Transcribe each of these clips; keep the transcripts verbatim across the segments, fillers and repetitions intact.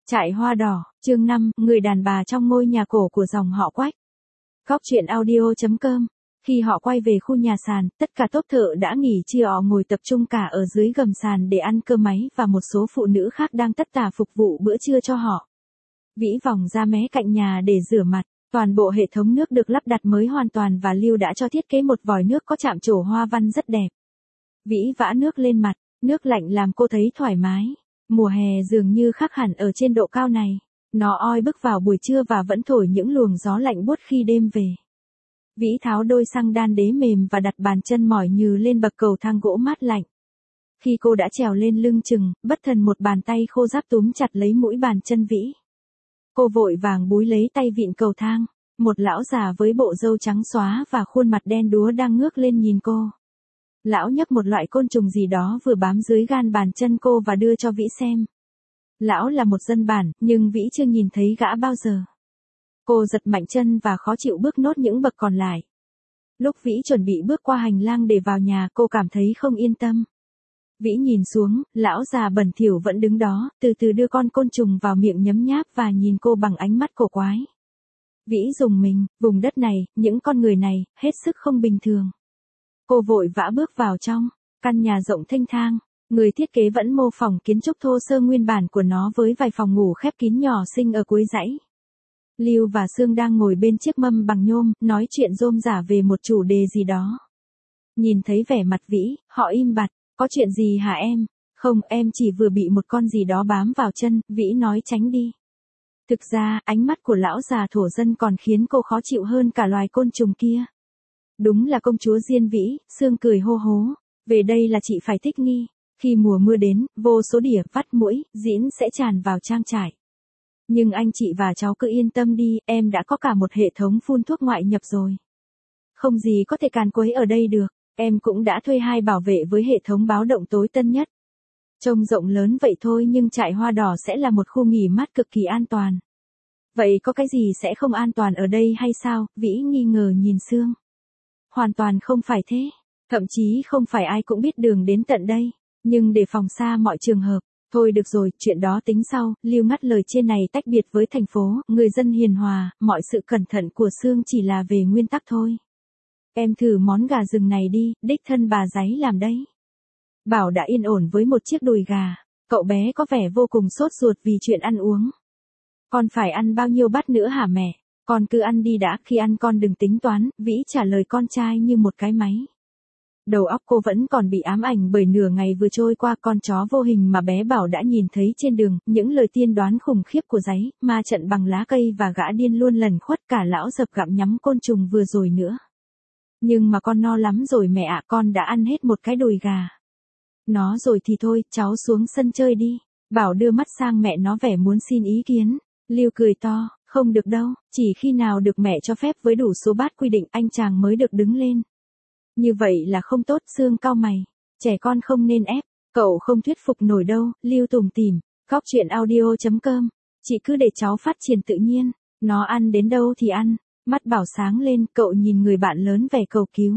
Trại hoa đỏ, chương năm, người đàn bà trong ngôi nhà cổ của dòng họ Quách. Góc truyện audio chấm com. Khi họ quay về khu nhà sàn, tất cả tốp thợ đã nghỉ trưa họ ngồi tập trung cả ở dưới gầm sàn để ăn cơm máy và một số phụ nữ khác đang tất tả phục vụ bữa trưa cho họ. Vĩ vòng ra mé cạnh nhà để rửa mặt, toàn bộ hệ thống nước được lắp đặt mới hoàn toàn và Lưu đã cho thiết kế một vòi nước có chạm trổ hoa văn rất đẹp. Vĩ vã nước lên mặt, nước lạnh làm cô thấy thoải mái. Mùa hè dường như khác hẳn ở trên độ cao này. Nó oi bức vào buổi trưa và vẫn thổi những luồng gió lạnh buốt khi đêm về. Vĩ tháo đôi xăng đan đế mềm và đặt bàn chân mỏi nhừ lên bậc cầu thang gỗ mát lạnh. Khi cô đã trèo lên lưng chừng, bất thần một bàn tay khô ráp túm chặt lấy mũi bàn chân Vĩ. Cô vội vàng búi lấy tay vịn cầu thang. Một lão già với bộ râu trắng xóa và khuôn mặt đen đúa đang ngước lên nhìn cô. Lão nhấc một loại côn trùng gì đó vừa bám dưới gan bàn chân cô và đưa cho Vĩ xem. Lão là một dân bản, nhưng Vĩ chưa nhìn thấy gã bao giờ. Cô giật mạnh chân và khó chịu bước nốt những bậc còn lại. Lúc Vĩ chuẩn bị bước qua hành lang để vào nhà, cô cảm thấy không yên tâm. Vĩ nhìn xuống, lão già bẩn thỉu vẫn đứng đó, từ từ đưa con côn trùng vào miệng nhấm nháp và nhìn cô bằng ánh mắt cổ quái. Vĩ rùng mình, vùng đất này, những con người này, hết sức không bình thường. Cô vội vã bước vào trong, căn nhà rộng thênh thang, người thiết kế vẫn mô phỏng kiến trúc thô sơ nguyên bản của nó với vài phòng ngủ khép kín nhỏ xinh ở cuối dãy. Lưu và Sương đang ngồi bên chiếc mâm bằng nhôm, nói chuyện rôm rả về một chủ đề gì đó. Nhìn thấy vẻ mặt Vĩ, họ im bặt, có chuyện gì hả em? Không, em chỉ vừa bị một con gì đó bám vào chân, Vĩ nói tránh đi. Thực ra, ánh mắt của lão già thổ dân còn khiến cô khó chịu hơn cả loài côn trùng kia. Đúng là công chúa Diên Vĩ, Sương cười hô hố. Về đây là chị phải thích nghi. Khi mùa mưa đến, vô số đỉa, vắt muỗi, diễn sẽ tràn vào trang trại. Nhưng anh chị và cháu cứ yên tâm đi, em đã có cả một hệ thống phun thuốc ngoại nhập rồi. Không gì có thể càn quấy ở đây được, em cũng đã thuê hai bảo vệ với hệ thống báo động tối tân nhất. Trông rộng lớn vậy thôi nhưng trại hoa đỏ sẽ là một khu nghỉ mát cực kỳ an toàn. Vậy có cái gì sẽ không an toàn ở đây hay sao? Vĩ nghi ngờ nhìn Sương. Hoàn toàn không phải thế. Thậm chí không phải ai cũng biết đường đến tận đây. Nhưng để phòng xa mọi trường hợp. Thôi được rồi, chuyện đó tính sau. Lưu ngắt lời trên này tách biệt với thành phố. Người dân hiền hòa, mọi sự cẩn thận của Sương chỉ là về nguyên tắc thôi. Em thử món gà rừng này đi, đích thân bà giấy làm đấy. Bảo đã yên ổn với một chiếc đùi gà. Cậu bé có vẻ vô cùng sốt ruột vì chuyện ăn uống. Con phải ăn bao nhiêu bát nữa hả mẹ? Con cứ ăn đi đã, khi ăn con đừng tính toán, Vĩ trả lời con trai như một cái máy. Đầu óc cô vẫn còn bị ám ảnh bởi nửa ngày vừa trôi qua con chó vô hình mà bé Bảo đã nhìn thấy trên đường, những lời tiên đoán khủng khiếp của giấy, ma trận bằng lá cây và gã điên luôn lẩn khuất cả lão dập gặm nhắm côn trùng vừa rồi nữa. Nhưng mà con no lắm rồi mẹ ạ, con đã ăn hết một cái đùi gà. Nó rồi thì thôi, cháu xuống sân chơi đi. Bảo đưa mắt sang mẹ nó vẻ muốn xin ý kiến. Lưu cười to, không được đâu, chỉ khi nào được mẹ cho phép với đủ số bát quy định anh chàng mới được đứng lên. Như vậy là không tốt. Sương cau mày, trẻ con không nên ép, cậu không thuyết phục nổi đâu. Lưu tủm tỉm, góc truyện audio chấm com, chị cứ để cháu phát triển tự nhiên, nó ăn đến đâu thì ăn. Mắt Bảo sáng lên, cậu nhìn người bạn lớn vẻ cầu cứu.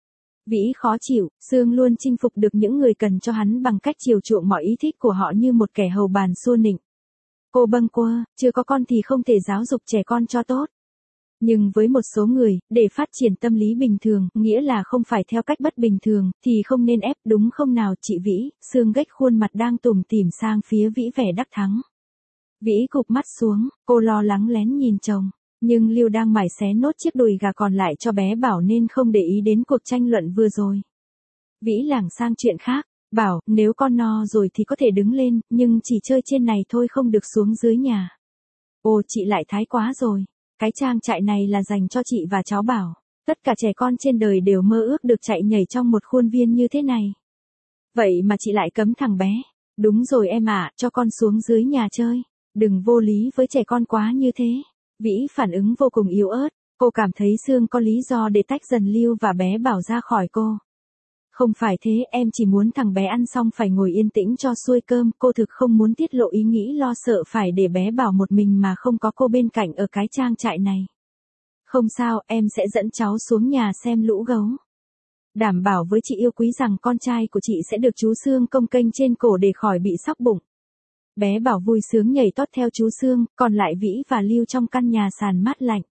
Vĩ khó chịu, Sương luôn chinh phục được những người cần cho hắn bằng cách chiều chuộng mọi ý thích của họ như một kẻ hầu bàn xua nịnh. Cô bâng quơ, chưa có con thì không thể giáo dục trẻ con cho tốt. Nhưng với một số người, để phát triển tâm lý bình thường, nghĩa là không phải theo cách bất bình thường, thì không nên ép, đúng không nào chị Vĩ? Sương gách khuôn mặt đang tủm tỉm sang phía Vĩ vẻ đắc thắng. Vĩ cụp mắt xuống, cô lo lắng lén nhìn chồng. Nhưng Lưu đang mải xé nốt chiếc đùi gà còn lại cho bé Bảo nên không để ý đến cuộc tranh luận vừa rồi. Vĩ lảng sang chuyện khác. Bảo, nếu con no rồi thì có thể đứng lên, nhưng chỉ chơi trên này thôi không được xuống dưới nhà. Ồ, chị lại thái quá rồi. Cái trang trại này là dành cho chị và cháu Bảo. Tất cả trẻ con trên đời đều mơ ước được chạy nhảy trong một khuôn viên như thế này. Vậy mà chị lại cấm thằng bé. Đúng rồi em ạ, cho con xuống dưới nhà chơi. Đừng vô lý với trẻ con quá như thế. Vĩ phản ứng vô cùng yếu ớt. Cô cảm thấy Sương có lý do để tách dần Lưu và bé Bảo ra khỏi cô. Không phải thế, em chỉ muốn thằng bé ăn xong phải ngồi yên tĩnh cho xuôi cơm. Cô thực không muốn tiết lộ ý nghĩ lo sợ phải để bé Bảo một mình mà không có cô bên cạnh ở cái trang trại này. Không sao, em sẽ dẫn cháu xuống nhà xem lũ gấu. Đảm bảo với chị yêu quý rằng con trai của chị sẽ được chú Sương công kênh trên cổ để khỏi bị sóc bụng. Bé Bảo vui sướng nhảy tót theo chú Sương, còn lại Vĩ và Lưu trong căn nhà sàn mát lạnh.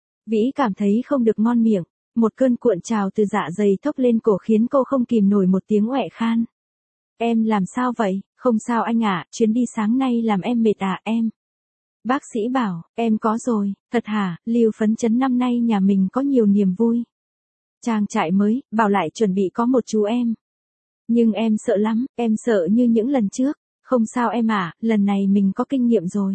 Vĩ cảm thấy không được ngon miệng, một cơn cuộn trào từ dạ dày thốc lên cổ khiến cô không kìm nổi một tiếng oẹ khan. Em làm sao vậy? Không sao anh ạ, chuyến đi sáng nay làm em mệt à em. Bác sĩ bảo, em có rồi, thật hả? Lưu phấn chấn năm nay nhà mình có nhiều niềm vui. Trang trại mới, Bảo lại chuẩn bị có một chú em. Nhưng em sợ lắm, em sợ như những lần trước. Không sao em ạ, lần này mình có kinh nghiệm rồi.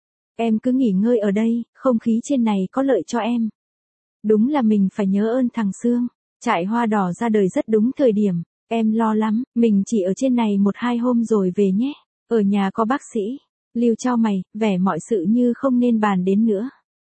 Em cứ nghỉ ngơi ở đây, không khí trên này có lợi cho em. Đúng là mình phải nhớ ơn thằng Sương. Trại hoa đỏ ra đời rất đúng thời điểm. Em lo lắm, mình chỉ ở trên này một hai hôm rồi về nhé. Ở nhà có bác sĩ. Lưu chau mày, vẻ mọi sự như không nên bàn đến nữa.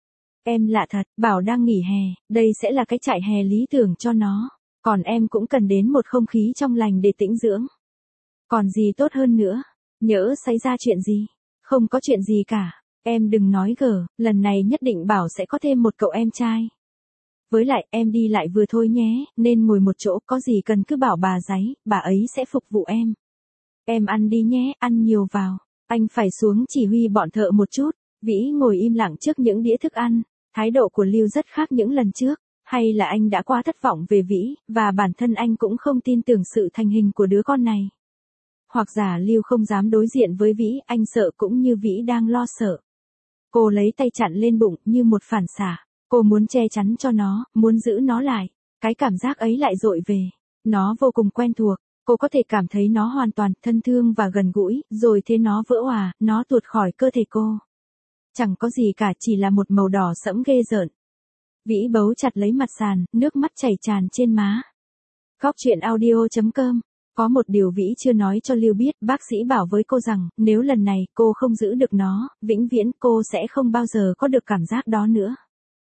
Em lạ thật, Bảo đang nghỉ hè, đây sẽ là cái trại hè lý tưởng cho nó. Còn em cũng cần đến một không khí trong lành để tĩnh dưỡng. Còn gì tốt hơn nữa? Nhỡ xảy ra chuyện gì? Không có chuyện gì cả. Em đừng nói gở, lần này nhất định Bảo sẽ có thêm một cậu em trai. Với lại em đi lại vừa thôi nhé, nên ngồi một chỗ, có gì cần cứ bảo bà giấy, bà ấy sẽ phục vụ em. Em ăn đi nhé, ăn nhiều vào. Anh phải xuống chỉ huy bọn thợ một chút. Vĩ ngồi im lặng trước những đĩa thức ăn. Thái độ của Lưu rất khác những lần trước. Hay là anh đã quá thất vọng về Vĩ, và bản thân anh cũng không tin tưởng sự thành hình của đứa con này. Hoặc giả Lưu không dám đối diện với Vĩ, anh sợ cũng như Vĩ đang lo sợ. Cô lấy tay chặn lên bụng như một phản xạ. Cô muốn che chắn cho nó, muốn giữ nó lại. Cái cảm giác ấy lại dội về. Nó vô cùng quen thuộc. Cô có thể cảm thấy nó hoàn toàn thân thương và gần gũi, rồi thế nó vỡ òa, nó tuột khỏi cơ thể cô. Chẳng có gì cả, chỉ là một màu đỏ sẫm ghê rợn. Vĩ bấu chặt lấy mặt sàn, nước mắt chảy tràn trên má. Góc truyện audio chấm com. Có một điều Vĩ chưa nói cho Lưu biết, bác sĩ bảo với cô rằng, nếu lần này cô không giữ được nó, vĩnh viễn cô sẽ không bao giờ có được cảm giác đó nữa.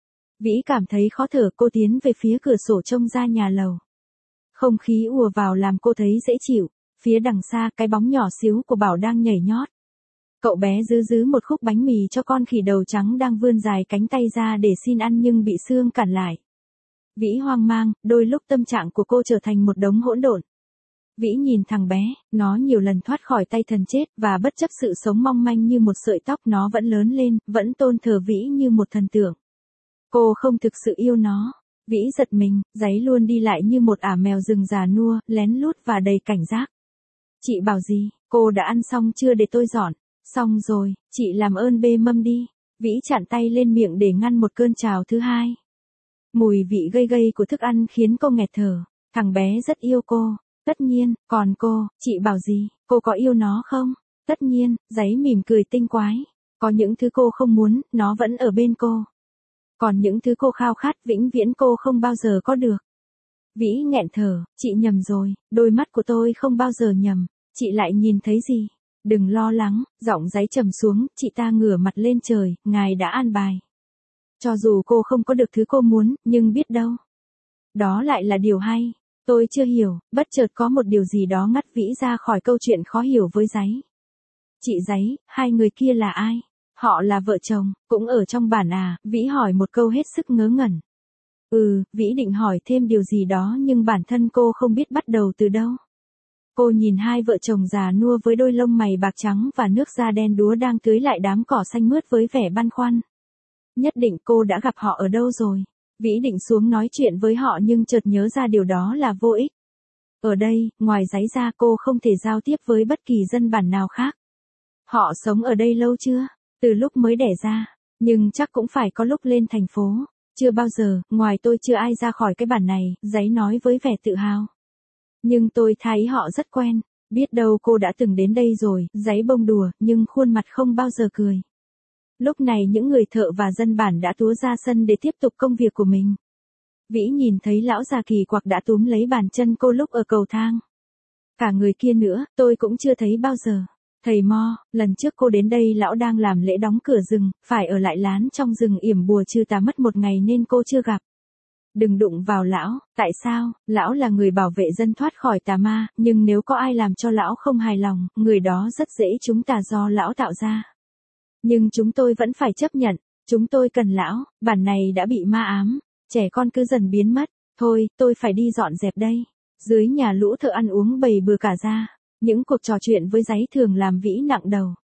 Vĩ cảm thấy khó thở, cô tiến về phía cửa sổ trông ra nhà lầu. Không khí ùa vào làm cô thấy dễ chịu. Phía đằng xa, cái bóng nhỏ xíu của Bảo đang nhảy nhót. Cậu bé giữ giữ một khúc bánh mì cho con khỉ đầu trắng đang vươn dài cánh tay ra để xin ăn nhưng bị Sương cản lại. Vĩ hoang mang, đôi lúc tâm trạng của cô trở thành một đống hỗn độn. Vĩ nhìn thằng bé, nó nhiều lần thoát khỏi tay thần chết, và bất chấp sự sống mong manh như một sợi tóc, nó vẫn lớn lên, vẫn tôn thờ Vĩ như một thần tượng. Cô không thực sự yêu nó. Vĩ giật mình, giấy luôn đi lại như một ả mèo rừng già nua, lén lút và đầy cảnh giác. Chị bảo gì, cô đã ăn xong chưa để tôi dọn? Xong rồi, chị làm ơn bê mâm đi. Vĩ chặn tay lên miệng để ngăn một cơn trào thứ hai. Mùi vị gây gây của thức ăn khiến cô nghẹt thở. Thằng bé rất yêu cô. Tất nhiên, còn cô, chị bảo gì, cô có yêu nó không? Tất nhiên, giấy mỉm cười tinh quái. Có những thứ cô không muốn, nó vẫn ở bên cô. Còn những thứ cô khao khát vĩnh viễn cô không bao giờ có được. Vĩ nghẹn thở, chị nhầm rồi, đôi mắt của tôi không bao giờ nhầm, chị lại nhìn thấy gì? Đừng lo lắng, giọng giấy trầm xuống, chị ta ngửa mặt lên trời, ngài đã an bài. Cho dù cô không có được thứ cô muốn, nhưng biết đâu. Đó lại là điều hay. Tôi chưa hiểu, bất chợt có một điều gì đó ngắt Vĩ ra khỏi câu chuyện khó hiểu với giấy. Chị giấy, hai người kia là ai? Họ là vợ chồng, cũng ở trong bản à? Vĩ hỏi một câu hết sức ngớ ngẩn. Ừ, Vĩ định hỏi thêm điều gì đó nhưng bản thân cô không biết bắt đầu từ đâu. Cô nhìn hai vợ chồng già nua với đôi lông mày bạc trắng và nước da đen đúa đang tưới lại đám cỏ xanh mướt với vẻ băn khoăn. Nhất định cô đã gặp họ ở đâu rồi. Vĩ định xuống nói chuyện với họ nhưng chợt nhớ ra điều đó là vô ích. Ở đây, ngoài giấy ra cô không thể giao tiếp với bất kỳ dân bản nào khác. Họ sống ở đây lâu chưa? Từ lúc mới đẻ ra. Nhưng chắc cũng phải có lúc lên thành phố. Chưa bao giờ, ngoài tôi chưa ai ra khỏi cái bản này, giấy nói với vẻ tự hào. Nhưng tôi thấy họ rất quen. Biết đâu cô đã từng đến đây rồi, giấy bông đùa, nhưng khuôn mặt không bao giờ cười. Lúc này những người thợ và dân bản đã túa ra sân để tiếp tục công việc của mình. Vĩ nhìn thấy lão già kỳ quặc đã túm lấy bàn chân cô lúc ở cầu thang. Cả người kia nữa, tôi cũng chưa thấy bao giờ. Thầy Mo, lần trước cô đến đây lão đang làm lễ đóng cửa rừng, phải ở lại lán trong rừng yểm bùa trừ tà mất một ngày nên cô chưa gặp. Đừng đụng vào lão, tại sao? Lão là người bảo vệ dân thoát khỏi tà ma, nhưng nếu có ai làm cho lão không hài lòng, người đó rất dễ chúng tà do lão tạo ra. Nhưng chúng tôi vẫn phải chấp nhận, chúng tôi cần lão, bản này đã bị ma ám, trẻ con cứ dần biến mất, thôi, tôi phải đi dọn dẹp đây. Dưới nhà lũ thợ ăn uống bầy bừa cả ra, những cuộc trò chuyện với giấy thường làm Vĩ nặng đầu.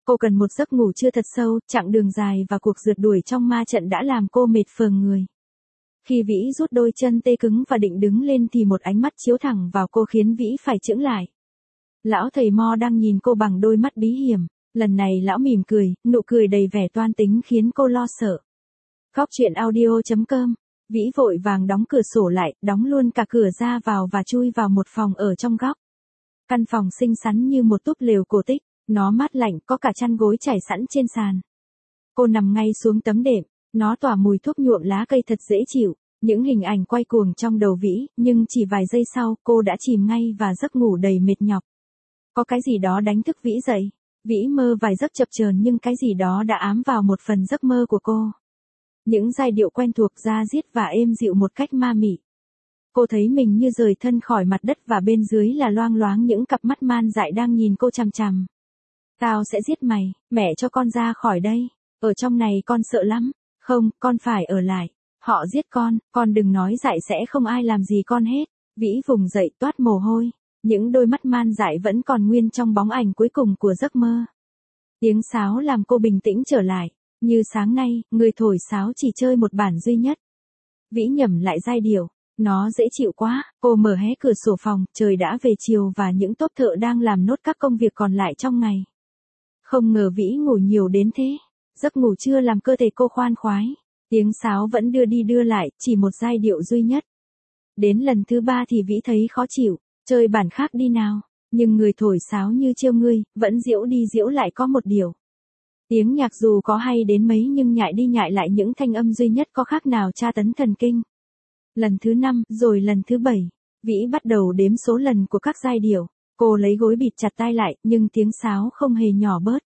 Cô cần một giấc ngủ trưa thật sâu, chặng đường dài và cuộc rượt đuổi trong ma trận đã làm cô mệt phờn người. Khi Vĩ rút đôi chân tê cứng và định đứng lên thì một ánh mắt chiếu thẳng vào cô khiến Vĩ phải chững lại. Lão thầy Mo đang nhìn cô bằng đôi mắt bí hiểm, lần này lão mỉm cười, nụ cười đầy vẻ toan tính khiến cô lo sợ. Góc truyện audio chấm com. Vĩ vội vàng đóng cửa sổ lại, đóng luôn cả cửa ra vào và chui vào một phòng ở trong góc. Căn phòng xinh xắn như một túp lều cổ tích, nó mát lạnh, có cả chăn gối trải sẵn trên sàn. Cô nằm ngay xuống tấm đệm, nó tỏa mùi thuốc nhuộm lá cây thật dễ chịu, những hình ảnh quay cuồng trong đầu Vĩ, nhưng chỉ vài giây sau cô đã chìm ngay vào giấc ngủ đầy mệt nhọc. Có cái gì đó đánh thức Vĩ dậy, Vĩ mơ vài giấc chập chờn nhưng cái gì đó đã ám vào một phần giấc mơ của cô. Những giai điệu quen thuộc da diết và êm dịu một cách ma mị. Cô thấy mình như rời thân khỏi mặt đất và bên dưới là loang loáng những cặp mắt man dại đang nhìn cô chằm chằm. Tao sẽ giết mày, mẹ cho con ra khỏi đây, ở trong này con sợ lắm, không, con phải ở lại, họ giết con, con đừng nói dại sẽ không ai làm gì con hết. Vĩ vùng dậy toát mồ hôi, những đôi mắt man dại vẫn còn nguyên trong bóng ảnh cuối cùng của giấc mơ. Tiếng sáo làm cô bình tĩnh trở lại, như sáng nay, người thổi sáo chỉ chơi một bản duy nhất. Vĩ nhẩm lại giai điệu. Nó dễ chịu quá, cô mở hé cửa sổ phòng, trời đã về chiều và những tốp thợ đang làm nốt các công việc còn lại trong ngày. Không ngờ Vĩ ngủ nhiều đến thế, giấc ngủ trưa làm cơ thể cô khoan khoái, tiếng sáo vẫn đưa đi đưa lại, chỉ một giai điệu duy nhất. Đến lần thứ ba thì Vĩ thấy khó chịu, chơi bản khác đi nào, nhưng người thổi sáo như trêu ngươi, vẫn diễu đi diễu lại có một điều. Tiếng nhạc dù có hay đến mấy nhưng nhại đi nhại lại những thanh âm duy nhất có khác nào tra tấn thần kinh. Lần thứ năm, rồi lần thứ bảy, Vĩ bắt đầu đếm số lần của các giai điệu, cô lấy gối bịt chặt tai lại, nhưng tiếng sáo không hề nhỏ bớt.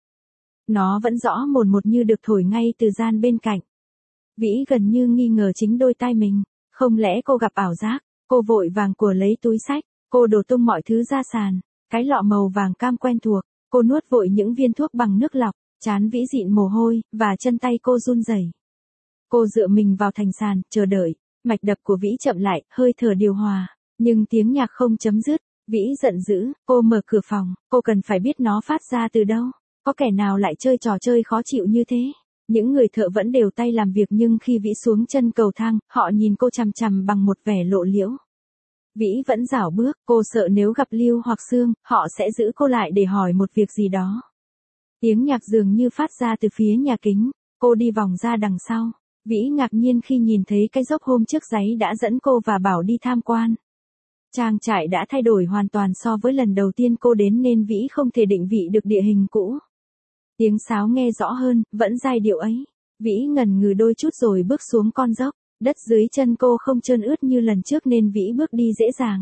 Nó vẫn rõ mồn một như được thổi ngay từ gian bên cạnh. Vĩ gần như nghi ngờ chính đôi tai mình, không lẽ cô gặp ảo giác, cô vội vàng của lấy túi xách, cô đổ tung mọi thứ ra sàn, cái lọ màu vàng cam quen thuộc, cô nuốt vội những viên thuốc bằng nước lọc, trán Vĩ dịn mồ hôi, và chân tay cô run rẩy. Cô dựa mình vào thành sàn, chờ đợi. Mạch đập của Vĩ chậm lại, hơi thở điều hòa, nhưng tiếng nhạc không chấm dứt. Vĩ giận dữ, cô mở cửa phòng, cô cần phải biết nó phát ra từ đâu, có kẻ nào lại chơi trò chơi khó chịu như thế. Những người thợ vẫn đều tay làm việc nhưng khi Vĩ xuống chân cầu thang, họ nhìn cô chằm chằm bằng một vẻ lộ liễu. Vĩ vẫn rảo bước, cô sợ nếu gặp Lưu hoặc Sương, họ sẽ giữ cô lại để hỏi một việc gì đó. Tiếng nhạc dường như phát ra từ phía nhà kính, cô đi vòng ra đằng sau. Vĩ ngạc nhiên khi nhìn thấy cái dốc hôm trước giấy đã dẫn cô và bảo đi tham quan. Trang trại đã thay đổi hoàn toàn so với lần đầu tiên cô đến nên Vĩ không thể định vị được địa hình cũ. Tiếng sáo nghe rõ hơn, vẫn giai điệu ấy. Vĩ ngần ngừ đôi chút rồi bước xuống con dốc, đất dưới chân cô không trơn ướt như lần trước nên Vĩ bước đi dễ dàng.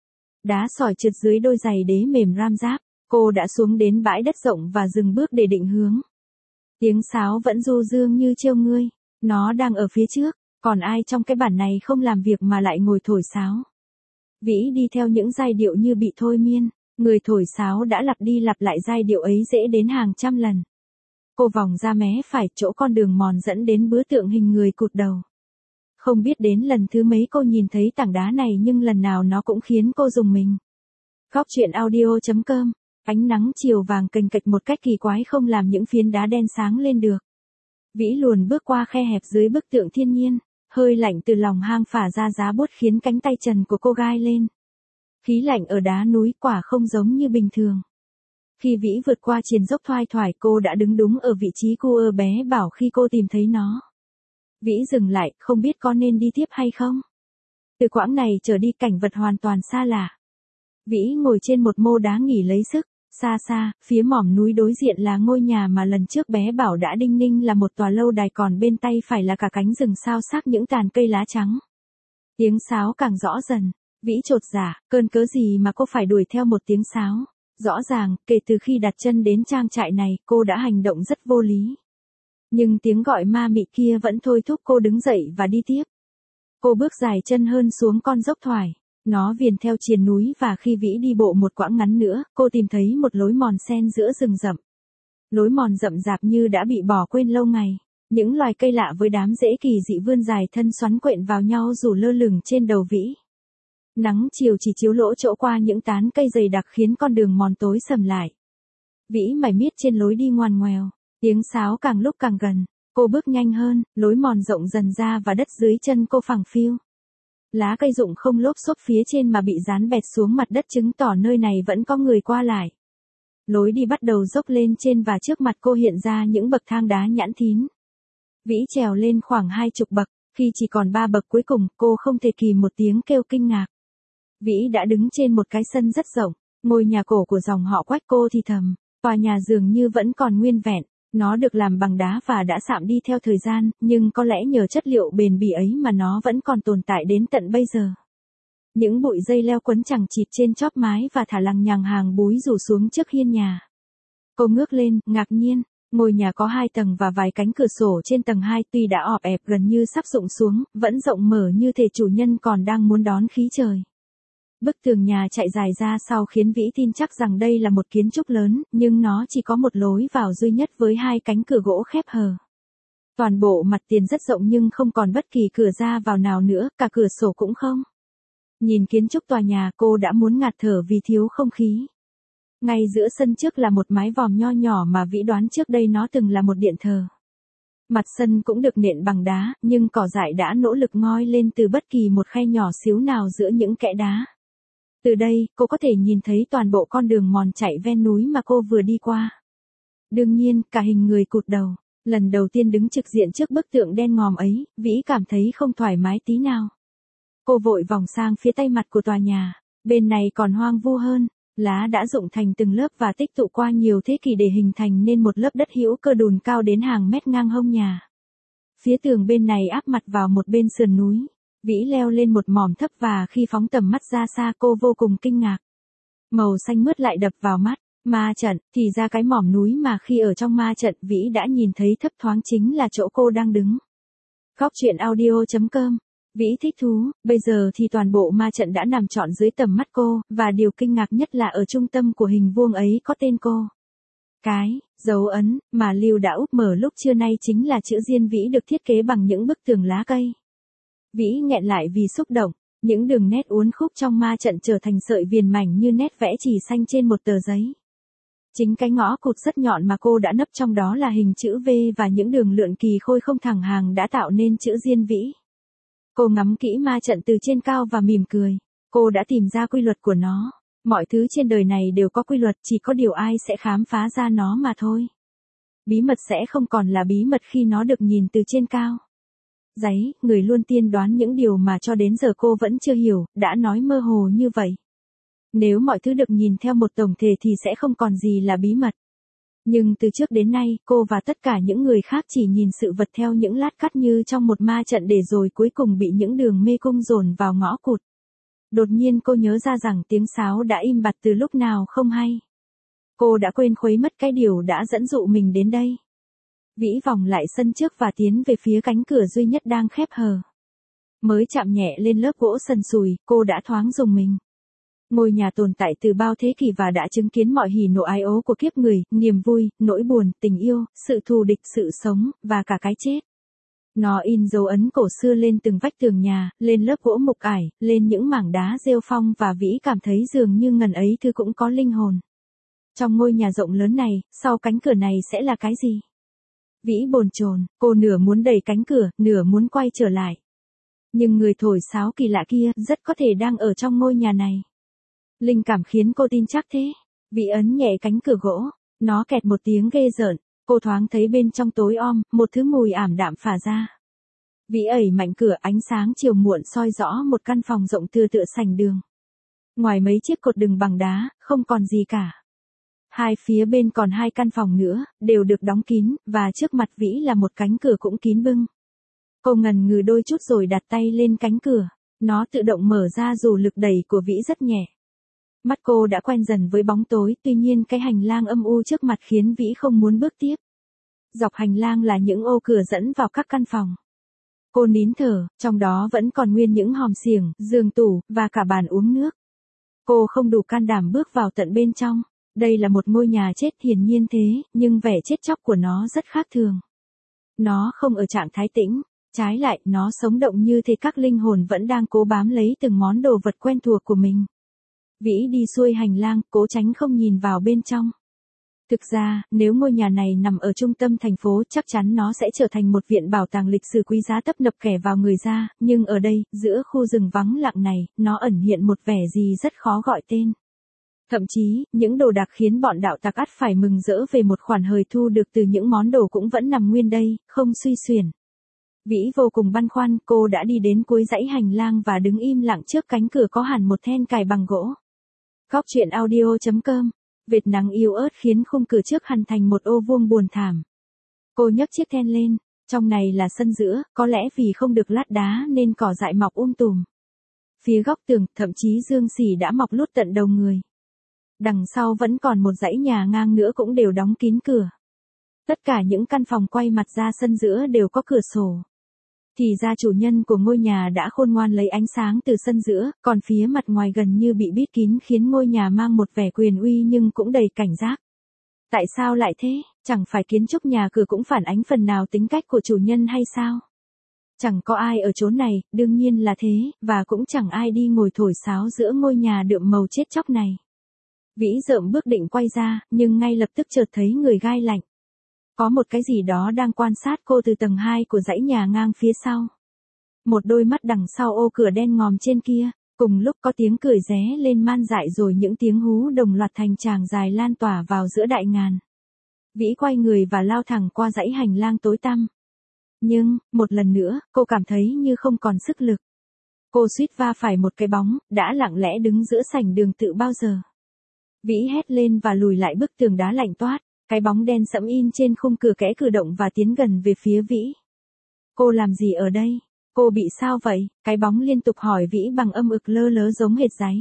Đá sỏi trượt dưới đôi giày đế mềm ram giáp, cô đã xuống đến bãi đất rộng và dừng bước để định hướng. Tiếng sáo vẫn du dương như trêu ngươi. Nó đang ở phía trước, còn ai trong cái bản này không làm việc mà lại ngồi thổi sáo. Vĩ đi theo những giai điệu như bị thôi miên, người thổi sáo đã lặp đi lặp lại giai điệu ấy dễ đến hàng trăm lần. Cô vòng ra mé phải chỗ con đường mòn dẫn đến bứa tượng hình người cụt đầu. Không biết đến lần thứ mấy cô nhìn thấy tảng đá này nhưng lần nào nó cũng khiến cô rùng mình. Góc truyện audio chấm com. Ánh nắng chiều vàng kềnh kệch một cách kỳ quái không làm những phiến đá đen sáng lên được. Vĩ luồn bước qua khe hẹp dưới bức tượng thiên nhiên, hơi lạnh từ lòng hang phả ra giá buốt khiến cánh tay trần của cô gai lên. Khí lạnh ở đá núi quả không giống như bình thường. Khi Vĩ vượt qua triền dốc thoai thoải cô đã đứng đúng ở vị trí cô ơ bé bảo khi cô tìm thấy nó. Vĩ dừng lại, không biết có nên đi tiếp hay không. Từ quãng này trở đi cảnh vật hoàn toàn xa lạ. Vĩ ngồi trên một mô đá nghỉ lấy sức. Xa xa, phía mỏm núi đối diện là ngôi nhà mà lần trước bé bảo đã đinh ninh là một tòa lâu đài còn bên tay phải là cả cánh rừng sao xác những tàn cây lá trắng. Tiếng sáo càng rõ dần, Vĩ chột dạ, cơn cớ gì mà cô phải đuổi theo một tiếng sáo. Rõ ràng, kể từ khi đặt chân đến trang trại này, cô đã hành động rất vô lý. Nhưng tiếng gọi ma mị kia vẫn thôi thúc cô đứng dậy và đi tiếp. Cô bước dài chân hơn xuống con dốc thoải. Nó viền theo triền núi và khi Vĩ đi bộ một quãng ngắn nữa, cô tìm thấy một lối mòn xen giữa rừng rậm. Lối mòn rậm rạp như đã bị bỏ quên lâu ngày. Những loài cây lạ với đám rễ kỳ dị vươn dài thân xoắn quện vào nhau rủ lơ lửng trên đầu Vĩ. Nắng chiều chỉ chiếu lỗ chỗ qua những tán cây dày đặc khiến con đường mòn tối sầm lại. Vĩ mải miết trên lối đi ngoằn ngoèo, tiếng sáo càng lúc càng gần, cô bước nhanh hơn, lối mòn rộng dần ra và đất dưới chân cô phẳng phiu. Lá cây rụng không lốp xốp phía trên mà bị dán bẹt xuống mặt đất chứng tỏ nơi này vẫn có người qua lại. Lối đi bắt đầu dốc lên trên và trước mặt cô hiện ra những bậc thang đá nhẵn thín. Vĩ trèo lên khoảng hai chục bậc, khi chỉ còn ba bậc cuối cùng, cô không thể kìm một tiếng kêu kinh ngạc. Vĩ đã đứng trên một cái sân rất rộng, ngôi nhà cổ của dòng họ Quách. Cô thì thầm, tòa nhà dường như vẫn còn nguyên vẹn, nó được làm bằng đá và đã sạm đi theo thời gian, nhưng có lẽ nhờ chất liệu bền bỉ ấy mà nó vẫn còn tồn tại đến tận bây giờ. Những bụi dây leo quấn chằng chịt trên chóp mái và thả lằng nhằng hàng búi rủ xuống trước hiên nhà. Cô ngước lên, ngạc nhiên, ngôi nhà có hai tầng và vài cánh cửa sổ trên tầng hai tuy đã ọp ẹp gần như sắp rụng xuống, vẫn rộng mở như thể chủ nhân còn đang muốn đón khí trời. Bức tường nhà chạy dài ra sau khiến Vĩ tin chắc rằng đây là một kiến trúc lớn, nhưng nó chỉ có một lối vào duy nhất với hai cánh cửa gỗ khép hờ. Toàn bộ mặt tiền rất rộng nhưng không còn bất kỳ cửa ra vào nào nữa, cả cửa sổ cũng không. Nhìn kiến trúc tòa nhà cô đã muốn ngạt thở vì thiếu không khí. Ngay giữa sân trước là một mái vòm nho nhỏ mà Vĩ đoán trước đây nó từng là một điện thờ. Mặt sân cũng được nện bằng đá, nhưng cỏ dại đã nỗ lực ngoi lên từ bất kỳ một khe nhỏ xíu nào giữa những kẽ đá. Từ đây, cô có thể nhìn thấy toàn bộ con đường mòn chạy ven núi mà cô vừa đi qua. Đương nhiên, cả hình người cụt đầu, lần đầu tiên đứng trực diện trước bức tượng đen ngòm ấy, Vĩ cảm thấy không thoải mái tí nào. Cô vội vòng sang phía tây mặt của tòa nhà, bên này còn hoang vu hơn, lá đã rụng thành từng lớp và tích tụ qua nhiều thế kỷ để hình thành nên một lớp đất hữu cơ đùn cao đến hàng mét ngang hông nhà. Phía tường bên này áp mặt vào một bên sườn núi. Vĩ leo lên một mỏm thấp và khi phóng tầm mắt ra xa cô vô cùng kinh ngạc. Màu xanh mướt lại đập vào mắt, ma trận, thì ra cái mỏm núi mà khi ở trong ma trận Vĩ đã nhìn thấy thấp thoáng chính là chỗ cô đang đứng. Góc truyện audio chấm com. Vĩ thích thú, bây giờ thì toàn bộ ma trận đã nằm trọn dưới tầm mắt cô, và điều kinh ngạc nhất là ở trung tâm của hình vuông ấy có tên cô. Cái dấu ấn mà Lưu đã úp mở lúc trưa nay chính là chữ Diên Vĩ được thiết kế bằng những bức tường lá cây. Vĩ nghẹn lại vì xúc động, những đường nét uốn khúc trong ma trận trở thành sợi viền mảnh như nét vẽ chì xanh trên một tờ giấy. Chính cái ngõ cụt rất nhọn mà cô đã nấp trong đó là hình chữ V và những đường lượn kỳ khôi không thẳng hàng đã tạo nên chữ Diên Vĩ. Cô ngắm kỹ ma trận từ trên cao và mỉm cười. Cô đã tìm ra quy luật của nó. Mọi thứ trên đời này đều có quy luật, chỉ có điều ai sẽ khám phá ra nó mà thôi. Bí mật sẽ không còn là bí mật khi nó được nhìn từ trên cao. Giấy, người luôn tiên đoán những điều mà cho đến giờ cô vẫn chưa hiểu, đã nói mơ hồ như vậy. Nếu mọi thứ được nhìn theo một tổng thể thì sẽ không còn gì là bí mật. Nhưng từ trước đến nay, cô và tất cả những người khác chỉ nhìn sự vật theo những lát cắt như trong một ma trận để rồi cuối cùng bị những đường mê cung dồn vào ngõ cụt. Đột nhiên cô nhớ ra rằng tiếng sáo đã im bặt từ lúc nào không hay. Cô đã quên khuấy mất cái điều đã dẫn dụ mình đến đây. Vĩ vòng lại sân trước và tiến về phía cánh cửa duy nhất đang khép hờ. Mới chạm nhẹ lên lớp gỗ sần sùi, cô đã thoáng rùng mình. Ngôi nhà tồn tại từ bao thế kỷ và đã chứng kiến mọi hỉ nộ ái ố của kiếp người, niềm vui, nỗi buồn, tình yêu, sự thù địch, sự sống, và cả cái chết. Nó in dấu ấn cổ xưa lên từng vách tường nhà, lên lớp gỗ mục ải, lên những mảng đá rêu phong và Vĩ cảm thấy dường như ngần ấy thứ cũng có linh hồn. Trong ngôi nhà rộng lớn này, sau cánh cửa này sẽ là cái gì? Vĩ bồn chồn, cô nửa muốn đẩy cánh cửa, nửa muốn quay trở lại. Nhưng người thổi sáo kỳ lạ kia rất có thể đang ở trong ngôi nhà này. Linh cảm khiến cô tin chắc thế. Vĩ ấn nhẹ cánh cửa gỗ, nó kẹt một tiếng ghê rợn, cô thoáng thấy bên trong tối om, một thứ mùi ảm đạm phả ra. Vĩ ẩy mạnh cửa, ánh sáng chiều muộn soi rõ một căn phòng rộng tựa tựa sảnh đường. Ngoài mấy chiếc cột đừng bằng đá, không còn gì cả. Hai phía bên còn hai căn phòng nữa, đều được đóng kín, và trước mặt Vĩ là một cánh cửa cũng kín bưng. Cô ngần ngừ đôi chút rồi đặt tay lên cánh cửa, nó tự động mở ra dù lực đẩy của Vĩ rất nhẹ. Mắt cô đã quen dần với bóng tối, tuy nhiên cái hành lang âm u trước mặt khiến Vĩ không muốn bước tiếp. Dọc hành lang là những ô cửa dẫn vào các căn phòng. Cô nín thở, trong đó vẫn còn nguyên những hòm xiềng, giường tủ, và cả bàn uống nước. Cô không đủ can đảm bước vào tận bên trong. Đây là một ngôi nhà chết hiển nhiên thế, nhưng vẻ chết chóc của nó rất khác thường. Nó không ở trạng thái tĩnh, trái lại, nó sống động như thể các linh hồn vẫn đang cố bám lấy từng món đồ vật quen thuộc của mình. Vĩ đi xuôi hành lang, cố tránh không nhìn vào bên trong. Thực ra, nếu ngôi nhà này nằm ở trung tâm thành phố chắc chắn nó sẽ trở thành một viện bảo tàng lịch sử quý giá tấp nập kẻ vào người ra, nhưng ở đây, giữa khu rừng vắng lặng này, nó ẩn hiện một vẻ gì rất khó gọi tên. Thậm chí, những đồ đạc khiến bọn đạo tặc ắt phải mừng rỡ về một khoản hời thu được từ những món đồ cũng vẫn nằm nguyên đây, không suy xuyển. Vĩ vô cùng băn khoăn, cô đã đi đến cuối dãy hành lang và đứng im lặng trước cánh cửa có hẳn một then cài bằng gỗ. Góc truyện audio chấm com. Vệt nắng yếu ớt khiến khung cửa trước hằn thành một ô vuông buồn thảm. Cô nhấc chiếc then lên, trong này là sân giữa, có lẽ vì không được lát đá nên cỏ dại mọc um tùm. Phía góc tường, thậm chí dương xỉ đã mọc lút tận đầu người. Đằng sau vẫn còn một dãy nhà ngang nữa cũng đều đóng kín cửa. Tất cả những căn phòng quay mặt ra sân giữa đều có cửa sổ. Thì ra chủ nhân của ngôi nhà đã khôn ngoan lấy ánh sáng từ sân giữa, còn phía mặt ngoài gần như bị bít kín khiến ngôi nhà mang một vẻ quyền uy nhưng cũng đầy cảnh giác. Tại sao lại thế? Chẳng phải kiến trúc nhà cửa cũng phản ánh phần nào tính cách của chủ nhân hay sao? Chẳng có ai ở chốn này, đương nhiên là thế, và cũng chẳng ai đi ngồi thổi sáo giữa ngôi nhà đượm màu chết chóc này. Vĩ rợm bước định quay ra, nhưng ngay lập tức chợt thấy người gai lạnh. Có một cái gì đó đang quan sát cô từ tầng hai của dãy nhà ngang phía sau. Một đôi mắt đằng sau ô cửa đen ngòm trên kia, cùng lúc có tiếng cười ré lên man dại rồi những tiếng hú đồng loạt thành tràng dài lan tỏa vào giữa đại ngàn. Vĩ quay người và lao thẳng qua dãy hành lang tối tăm. Nhưng, một lần nữa, cô cảm thấy như không còn sức lực. Cô suýt va phải một cái bóng, đã lặng lẽ đứng giữa sảnh đường tự bao giờ. Vĩ hét lên và lùi lại bức tường đá lạnh toát. Cái bóng đen sẫm in trên khung cửa kẽ cử động và tiến gần về phía Vĩ. Cô làm gì ở đây? Cô bị sao vậy? Cái bóng liên tục hỏi Vĩ bằng âm ực lơ lớ giống hệt giấy.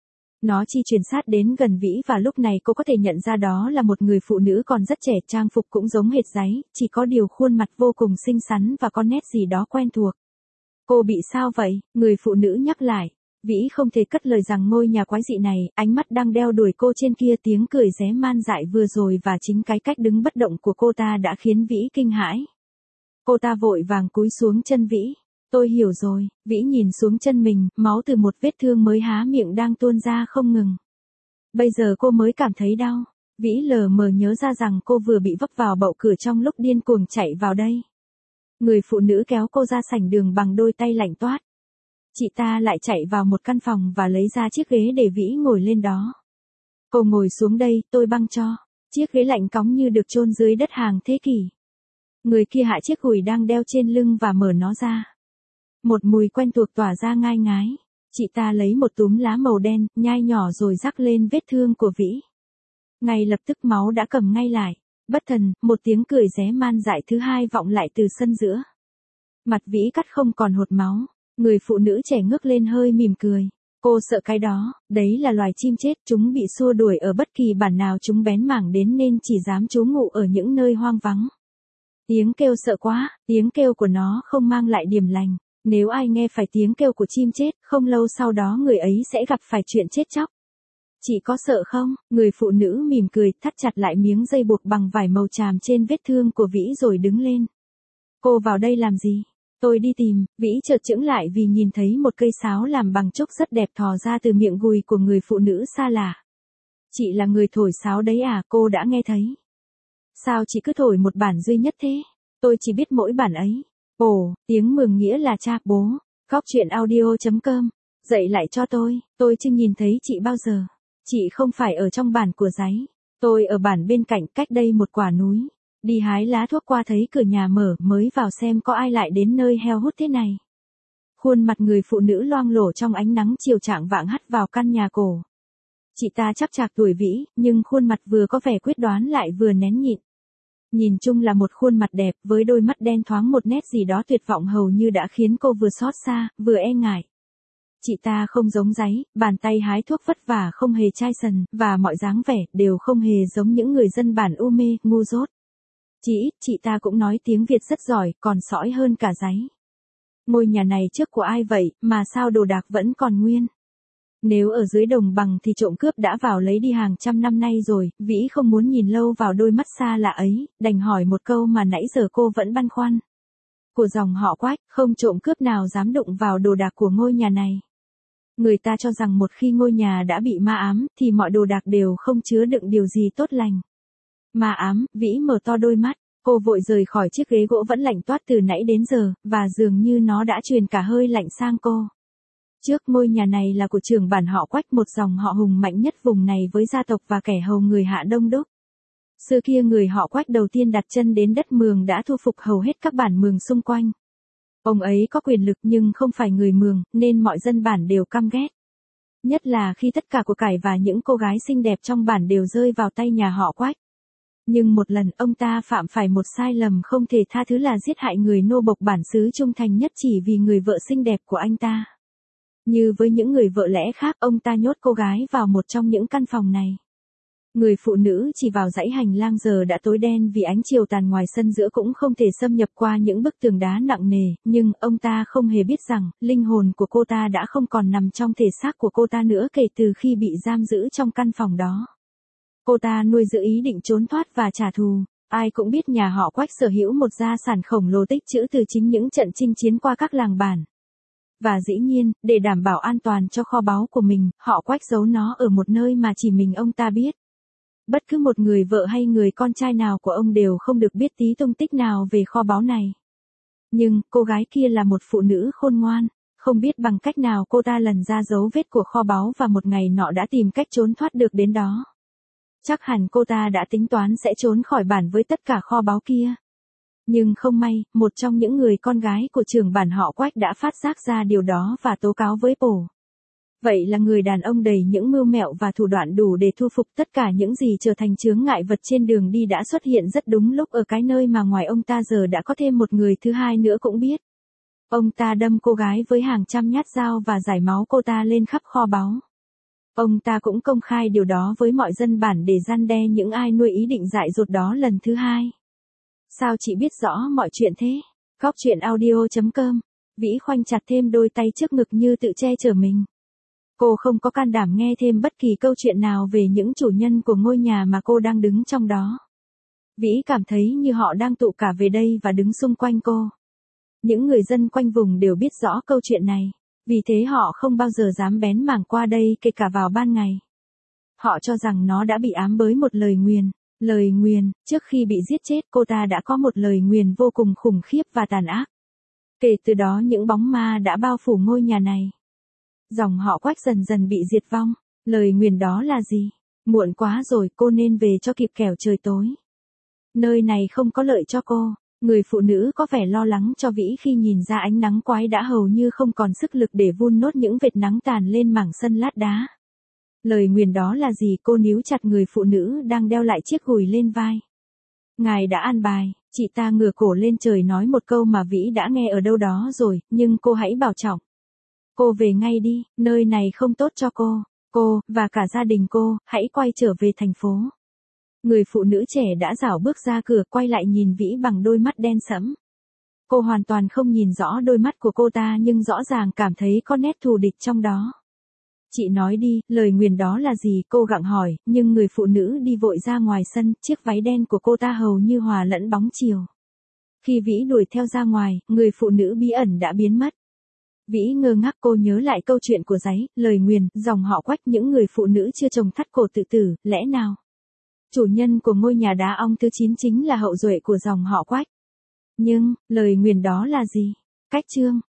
Nó chi truyền sát đến gần Vĩ và lúc này cô có thể nhận ra đó là một người phụ nữ còn rất trẻ, trang phục cũng giống hệt giấy, chỉ có điều khuôn mặt vô cùng xinh xắn và có nét gì đó quen thuộc. Cô bị sao vậy? Người phụ nữ nhắc lại. Vĩ không thể cất lời rằng ngôi nhà quái dị này, ánh mắt đang đeo đuổi cô trên kia, tiếng cười ré man dại vừa rồi và chính cái cách đứng bất động của cô ta đã khiến Vĩ kinh hãi. Cô ta vội vàng cúi xuống chân Vĩ. Tôi hiểu rồi, Vĩ nhìn xuống chân mình, máu từ một vết thương mới há miệng đang tuôn ra không ngừng. Bây giờ cô mới cảm thấy đau. Vĩ lờ mờ nhớ ra rằng cô vừa bị vấp vào bậu cửa trong lúc điên cuồng chạy vào đây. Người phụ nữ kéo cô ra sảnh đường bằng đôi tay lạnh toát. Chị ta lại chạy vào một căn phòng và lấy ra chiếc ghế để Vĩ ngồi lên đó. Cô ngồi xuống đây, tôi băng cho. Chiếc ghế lạnh cóng như được chôn dưới đất hàng thế kỷ. Người kia hạ chiếc gùi đang đeo trên lưng và mở nó ra. Một mùi quen thuộc tỏa ra ngai ngái. Chị ta lấy một túm lá màu đen, nhai nhỏ rồi rắc lên vết thương của Vĩ. Ngay lập tức máu đã cầm ngay lại. Bất thần, một tiếng cười ré man dại thứ hai vọng lại từ sân giữa. Mặt Vĩ cắt không còn hột máu. Người phụ nữ trẻ ngước lên hơi mỉm cười. Cô sợ cái đó, đấy là loài chim chết, chúng bị xua đuổi ở bất kỳ bản nào chúng bén mảng đến nên chỉ dám trú ngụ ở những nơi hoang vắng. Tiếng kêu sợ quá, tiếng kêu của nó không mang lại điềm lành. Nếu ai nghe phải tiếng kêu của chim chết, không lâu sau đó người ấy sẽ gặp phải chuyện chết chóc. Chị có sợ không? Người phụ nữ mỉm cười, thắt chặt lại miếng dây buộc bằng vải màu tràm trên vết thương của Vĩ rồi đứng lên. Cô vào đây làm gì? Tôi đi tìm. Vĩ chợt chững lại vì nhìn thấy một cây sáo làm bằng trúc rất đẹp thò ra từ miệng gùi của người phụ nữ xa lạ. Chị là người thổi sáo đấy à? Cô đã nghe thấy. Sao chị cứ thổi một bản duy nhất thế? Tôi chỉ biết mỗi bản ấy. Ồ, tiếng mừng nghĩa là cha, bố. Góc truyện audio chấm com. Dậy lại cho tôi, tôi chưa nhìn thấy chị bao giờ. Chị không phải ở trong bản của giấy. Tôi ở bản bên cạnh, cách đây một quả núi. Đi hái lá thuốc qua thấy cửa nhà mở, mới vào xem có ai lại đến nơi heo hút thế này. Khuôn mặt người phụ nữ loang lổ trong ánh nắng chiều chạng vạng hắt vào căn nhà cổ. Chị ta chắc chạc tuổi Vĩ, nhưng khuôn mặt vừa có vẻ quyết đoán lại vừa nén nhịn. Nhìn chung là một khuôn mặt đẹp, với đôi mắt đen thoáng một nét gì đó tuyệt vọng hầu như đã khiến cô vừa xót xa, vừa e ngại. Chị ta không giống giấy, bàn tay hái thuốc vất vả không hề chai sần, và mọi dáng vẻ đều không hề giống những người dân bản u mê, ngu dốt. Chỉ ít, chị ta cũng nói tiếng Việt rất giỏi, còn sõi hơn cả giấy. Ngôi nhà này trước của ai vậy, mà sao đồ đạc vẫn còn nguyên? Nếu ở dưới đồng bằng thì trộm cướp đã vào lấy đi hàng trăm năm nay rồi, Vĩ không muốn nhìn lâu vào đôi mắt xa lạ ấy, đành hỏi một câu mà nãy giờ cô vẫn băn khoăn. Của dòng họ Quách, không trộm cướp nào dám đụng vào đồ đạc của ngôi nhà này. Người ta cho rằng một khi ngôi nhà đã bị ma ám, thì mọi đồ đạc đều không chứa đựng điều gì tốt lành. Ma ám, Vĩ mở to đôi mắt, cô vội rời khỏi chiếc ghế gỗ vẫn lạnh toát từ nãy đến giờ, và dường như nó đã truyền cả hơi lạnh sang cô. Trước ngôi nhà này là của trưởng bản họ Quách, một dòng họ hùng mạnh nhất vùng này với gia tộc và kẻ hầu người hạ đông đúc. Xưa kia người họ Quách đầu tiên đặt chân đến đất Mường đã thu phục hầu hết các bản Mường xung quanh. Ông ấy có quyền lực nhưng không phải người Mường, nên mọi dân bản đều căm ghét. Nhất là khi tất cả của cải và những cô gái xinh đẹp trong bản đều rơi vào tay nhà họ Quách. Nhưng một lần ông ta phạm phải một sai lầm không thể tha thứ là giết hại người nô bộc bản xứ trung thành nhất chỉ vì người vợ xinh đẹp của anh ta. Như với những người vợ lẽ khác, ông ta nhốt cô gái vào một trong những căn phòng này. Người phụ nữ chỉ vào dãy hành lang giờ đã tối đen vì ánh chiều tàn ngoài sân giữa cũng không thể xâm nhập qua những bức tường đá nặng nề, nhưng ông ta không hề biết rằng, linh hồn của cô ta đã không còn nằm trong thể xác của cô ta nữa kể từ khi bị giam giữ trong căn phòng đó. Cô ta nuôi giữ ý định trốn thoát và trả thù. Ai cũng biết nhà họ Quách sở hữu một gia sản khổng lồ tích trữ từ chính những trận chinh chiến qua các làng bản. Và dĩ nhiên, để đảm bảo an toàn cho kho báu của mình, họ Quách giấu nó ở một nơi mà chỉ mình ông ta biết. Bất cứ một người vợ hay người con trai nào của ông đều không được biết tí tung tích nào về kho báu này. Nhưng, cô gái kia là một phụ nữ khôn ngoan, không biết bằng cách nào cô ta lần ra dấu vết của kho báu và một ngày nọ đã tìm cách trốn thoát được đến đó. Chắc hẳn cô ta đã tính toán sẽ trốn khỏi bản với tất cả kho báu kia. Nhưng không may, một trong những người con gái của trưởng bản họ Quách đã phát giác ra điều đó và tố cáo với Pổ. Vậy là người đàn ông đầy những mưu mẹo và thủ đoạn đủ để thu phục tất cả những gì trở thành chướng ngại vật trên đường đi đã xuất hiện rất đúng lúc ở cái nơi mà ngoài ông ta giờ đã có thêm một người thứ hai nữa cũng biết. Ông ta đâm cô gái với hàng trăm nhát dao và rải máu cô ta lên khắp kho báu. Ông ta cũng công khai điều đó với mọi dân bản để răn đe những ai nuôi ý định dại dột đó lần thứ hai. Sao chị biết rõ mọi chuyện thế? Góc truyện audio chấm com. Vĩ khoanh chặt thêm đôi tay trước ngực như tự che chở mình. Cô không có can đảm nghe thêm bất kỳ câu chuyện nào về những chủ nhân của ngôi nhà mà cô đang đứng trong đó. Vĩ cảm thấy như họ đang tụ cả về đây và đứng xung quanh cô. Những người dân quanh vùng đều biết rõ câu chuyện này. Vì thế họ không bao giờ dám bén mảng qua đây kể cả vào ban ngày. Họ cho rằng nó đã bị ám bởi một lời nguyền. Lời nguyền, trước khi bị giết chết cô ta đã có một lời nguyền vô cùng khủng khiếp và tàn ác. Kể từ đó những bóng ma đã bao phủ ngôi nhà này. Dòng họ Quách dần dần bị diệt vong. Lời nguyền đó là gì? Muộn quá rồi, cô nên về cho kịp kẻo trời tối. Nơi này không có lợi cho cô. Người phụ nữ có vẻ lo lắng cho Vĩ khi nhìn ra ánh nắng quái đã hầu như không còn sức lực để vun nốt những vệt nắng tàn lên mảng sân lát đá. Lời nguyền đó là gì? Cô níu chặt người phụ nữ đang đeo lại chiếc gùi lên vai. Ngài đã an bài, chị ta ngửa cổ lên trời nói một câu mà Vĩ đã nghe ở đâu đó rồi, nhưng cô hãy bảo trọng. Cô về ngay đi, nơi này không tốt cho cô. Cô, và cả gia đình cô, hãy quay trở về thành phố. Người phụ nữ trẻ đã rảo bước ra cửa quay lại nhìn Vĩ bằng đôi mắt đen sẫm. Cô hoàn toàn không nhìn rõ đôi mắt của cô ta nhưng rõ ràng cảm thấy có nét thù địch trong đó. Chị nói đi, lời nguyền đó là gì? Cô gặng hỏi, nhưng người phụ nữ đi vội ra ngoài sân, chiếc váy đen của cô ta hầu như hòa lẫn bóng chiều. Khi Vĩ đuổi theo ra ngoài, người phụ nữ bí ẩn đã biến mất. Vĩ ngơ ngác, cô nhớ lại câu chuyện của giấy, lời nguyền, dòng họ Quách, những người phụ nữ chưa chồng thắt cổ tự tử, lẽ nào? Chủ nhân của ngôi nhà đá ong thứ chín chính là hậu duệ của dòng họ Quách. Nhưng, lời nguyền đó là gì? Cách chương